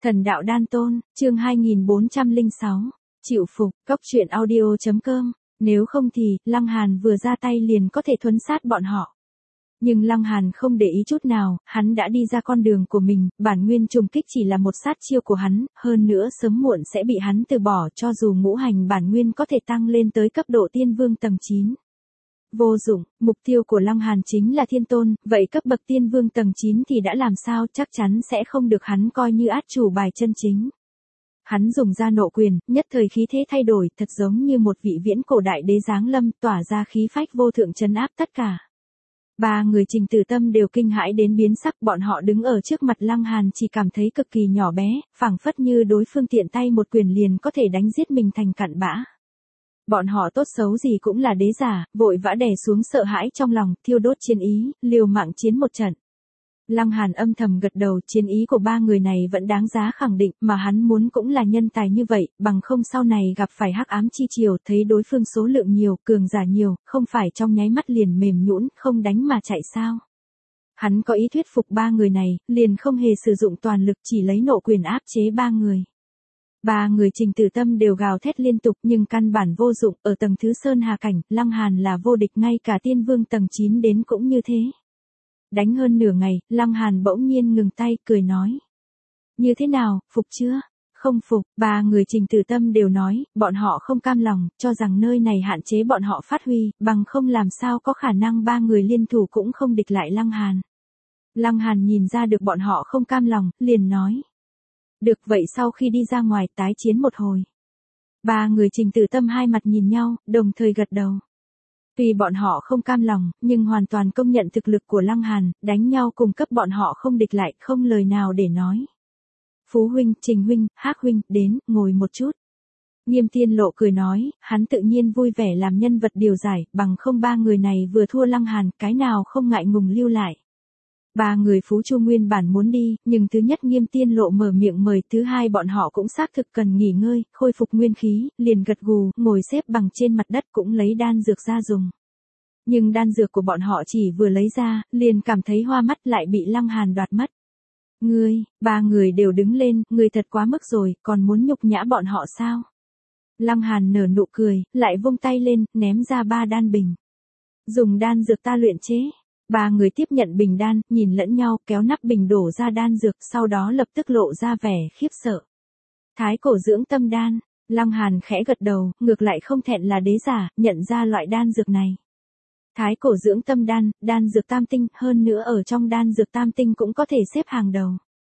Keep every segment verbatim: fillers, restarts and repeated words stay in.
Thần đạo đan tôn, chương hai nghìn bốn trăm lẻ sáu, chịu phục, cóc truyện audio.com, nếu không thì, Lăng Hàn vừa ra tay liền có thể thuấn sát bọn họ. Nhưng Lăng Hàn không để ý chút nào, hắn đã đi ra con đường của mình, bản nguyên trùng kích chỉ là một sát chiêu của hắn, hơn nữa sớm muộn sẽ bị hắn từ bỏ cho dù ngũ hành bản nguyên có thể tăng lên tới cấp độ tiên vương tầng chín. Vô dụng, mục tiêu của Lăng Hàn chính là thiên tôn, vậy cấp bậc tiên vương tầng chín thì đã làm sao, chắc chắn sẽ không được hắn coi như át chủ bài chân chính. Hắn dùng ra nộ quyền, nhất thời khí thế thay đổi, thật giống như một vị viễn cổ đại đế giáng lâm, tỏa ra khí phách vô thượng trấn áp tất cả. Ba người Trình Tử Tâm đều kinh hãi đến biến sắc, bọn họ đứng ở trước mặt Lăng Hàn chỉ cảm thấy cực kỳ nhỏ bé, phảng phất như đối phương tiện tay một quyền liền có thể đánh giết mình thành cặn bã. Bọn họ tốt xấu gì cũng là đế giả, vội vã đè xuống sợ hãi trong lòng, thiêu đốt chiến ý, liều mạng chiến một trận. Lăng Hàn âm thầm gật đầu, chiến ý của ba người này vẫn đáng giá khẳng định, mà hắn muốn cũng là nhân tài như vậy, bằng không sau này gặp phải hắc ám chi triều, thấy đối phương số lượng nhiều, cường giả nhiều, không phải trong nháy mắt liền mềm nhũn, không đánh mà chạy sao. Hắn có ý thuyết phục ba người này, liền không hề sử dụng toàn lực, chỉ lấy nộ quyền áp chế ba người. Ba người Trình Tử Tâm đều gào thét liên tục nhưng căn bản vô dụng, ở tầng thứ Sơn Hà Cảnh, Lăng Hàn là vô địch, ngay cả tiên vương tầng chín đến cũng như thế. Đánh hơn nửa ngày, Lăng Hàn bỗng nhiên ngừng tay, cười nói. Như thế nào, phục chưa? Không phục, ba người Trình Tử Tâm đều nói, bọn họ không cam lòng, cho rằng nơi này hạn chế bọn họ phát huy, bằng không làm sao có khả năng ba người liên thủ cũng không địch lại Lăng Hàn. Lăng Hàn nhìn ra được bọn họ không cam lòng, liền nói. Được vậy sau khi đi ra ngoài tái chiến một hồi. Ba người Trình Tử Tâm hai mặt nhìn nhau, đồng thời gật đầu. Tuy bọn họ không cam lòng, nhưng hoàn toàn công nhận thực lực của Lăng Hàn, đánh nhau cùng cấp bọn họ không địch lại, không lời nào để nói. Phú huynh, Trình huynh, Hắc huynh, đến, ngồi một chút. Nghiêm Tiên Lộ cười nói, hắn tự nhiên vui vẻ làm nhân vật điều giải, bằng không ba người này vừa thua Lăng Hàn, cái nào không ngại ngùng lưu lại. Ba người Phú Chu nguyên bản muốn đi, nhưng thứ nhất Nghiêm Tiên Lộ mở miệng mời, thứ hai bọn họ cũng xác thực cần nghỉ ngơi, khôi phục nguyên khí, liền gật gù, ngồi xếp bằng trên mặt đất cũng lấy đan dược ra dùng. Nhưng đan dược của bọn họ chỉ vừa lấy ra, liền cảm thấy hoa mắt lại bị Lăng Hàn đoạt mất. Ngươi, ba người đều đứng lên, ngươi thật quá mức rồi, còn muốn nhục nhã bọn họ sao? Lăng Hàn nở nụ cười, lại vung tay lên, ném ra ba đan bình. Dùng đan dược ta luyện chế. Ba người tiếp nhận bình đan, nhìn lẫn nhau, kéo nắp bình đổ ra đan dược, sau đó lập tức lộ ra vẻ khiếp sợ. Thái cổ dưỡng tâm đan, Lăng Hàn khẽ gật đầu, ngược lại không thẹn là đế giả, nhận ra loại đan dược này. Thái cổ dưỡng tâm đan, đan dược tam tinh, hơn nữa ở trong đan dược tam tinh cũng có thể xếp hàng đầu.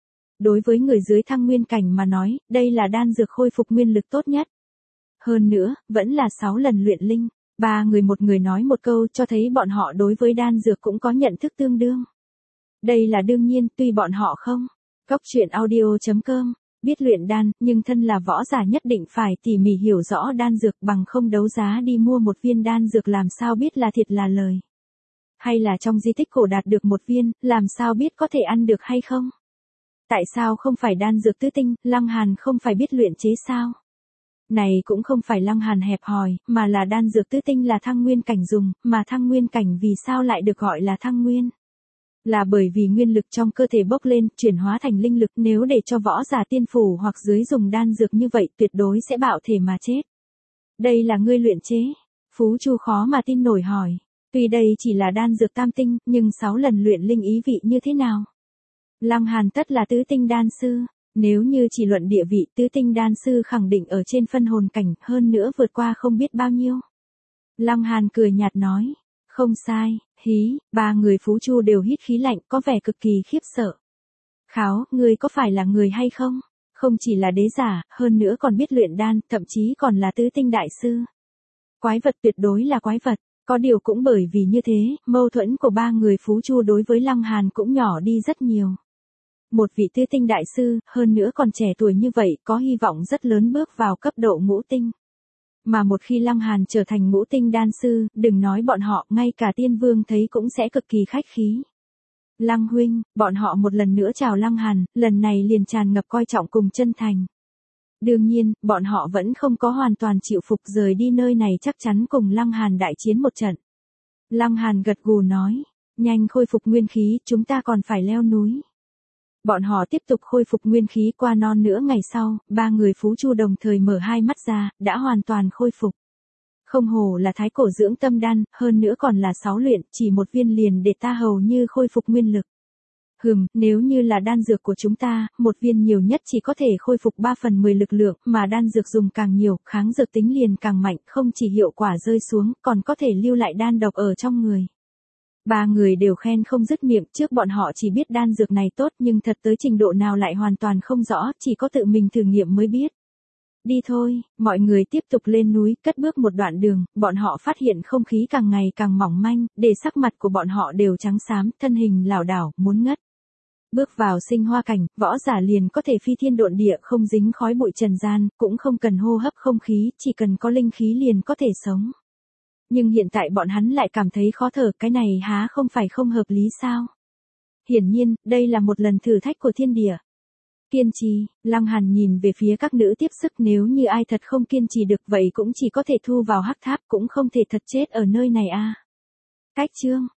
Đối với người dưới thăng nguyên cảnh mà nói, đây là đan dược khôi phục nguyên lực tốt nhất. Hơn nữa, vẫn là sáu lần luyện linh. Ba người một người nói một câu cho thấy bọn họ đối với đan dược cũng có nhận thức tương đương. Đây là đương nhiên, tuy bọn họ không. Cóc truyện audio.com, biết luyện đan, nhưng thân là võ giả nhất định phải tỉ mỉ hiểu rõ đan dược, bằng không đấu giá đi mua một viên đan dược làm sao biết là thiệt là lời. Hay là trong di tích cổ đạt được một viên, làm sao biết có thể ăn được hay không. Tại sao không phải đan dược tứ tinh, Lăng Hàn không phải biết luyện chế sao? Này cũng không phải Lăng Hàn hẹp hòi, mà là đan dược tứ tinh là thăng nguyên cảnh dùng, mà thăng nguyên cảnh vì sao lại được gọi là thăng nguyên? Là bởi vì nguyên lực trong cơ thể bốc lên, chuyển hóa thành linh lực, nếu để cho võ giả tiên phủ hoặc dưới dùng đan dược như vậy tuyệt đối sẽ bạo thể mà chết. Đây là ngươi luyện chế. Phú Chu khó mà tin nổi hỏi. Tuy đây chỉ là đan dược tam tinh, nhưng sáu lần luyện linh ý vị như thế nào? Lăng Hàn tất là tứ tinh đan sư. Nếu như chỉ luận địa vị, tứ tinh đan sư khẳng định ở trên phân hồn cảnh, hơn nữa vượt qua không biết bao nhiêu. Lăng Hàn cười nhạt nói, không sai, hí, ba người Phú Chu đều hít khí lạnh, có vẻ cực kỳ khiếp sợ. Kháo, ngươi có phải là người hay không? Không chỉ là đế giả, hơn nữa còn biết luyện đan, thậm chí còn là tứ tinh đại sư. Quái vật, tuyệt đối là quái vật, có điều cũng bởi vì như thế, mâu thuẫn của ba người Phú Chu đối với Lăng Hàn cũng nhỏ đi rất nhiều. Một vị tứ tinh đại sư, hơn nữa còn trẻ tuổi như vậy, có hy vọng rất lớn bước vào cấp độ ngũ tinh. Mà một khi Lăng Hàn trở thành ngũ tinh đan sư, đừng nói bọn họ, ngay cả tiên vương thấy cũng sẽ cực kỳ khách khí. Lăng huynh, bọn họ một lần nữa chào Lăng Hàn, lần này liền tràn ngập coi trọng cùng chân thành. Đương nhiên, bọn họ vẫn không có hoàn toàn chịu phục, rời đi nơi này chắc chắn cùng Lăng Hàn đại chiến một trận. Lăng Hàn gật gù nói, nhanh khôi phục nguyên khí, chúng ta còn phải leo núi. Bọn họ tiếp tục khôi phục nguyên khí qua non nửa ngày sau, ba người Phú Chu đồng thời mở hai mắt ra, đã hoàn toàn khôi phục. Không hổ là thái cổ dưỡng tâm đan, hơn nữa còn là sáu luyện, chỉ một viên liền để ta hầu như khôi phục nguyên lực. Hừm, nếu như là đan dược của chúng ta, một viên nhiều nhất chỉ có thể khôi phục ba phần mười lực lượng, mà đan dược dùng càng nhiều, kháng dược tính liền càng mạnh, không chỉ hiệu quả rơi xuống, còn có thể lưu lại đan độc ở trong người. Ba người đều khen không dứt miệng, trước bọn họ chỉ biết đan dược này tốt nhưng thật tới trình độ nào lại hoàn toàn không rõ, chỉ có tự mình thử nghiệm mới biết. Đi thôi, mọi người tiếp tục lên núi, cất bước một đoạn đường, bọn họ phát hiện không khí càng ngày càng mỏng manh, để sắc mặt của bọn họ đều trắng xám, thân hình lảo đảo, muốn ngất. Bước vào sinh hoa cảnh, võ giả liền có thể phi thiên độn địa, không dính khói bụi trần gian, cũng không cần hô hấp không khí, chỉ cần có linh khí liền có thể sống. Nhưng hiện tại bọn hắn lại cảm thấy khó thở, cái này há không phải không hợp lý sao? Hiển nhiên, đây là một lần thử thách của thiên địa. Kiên trì, Lăng Hàn nhìn về phía các nữ tiếp sức, nếu như ai thật không kiên trì được vậy cũng chỉ có thể thu vào hắc tháp, cũng không thể thật chết ở nơi này a. À. Cách chương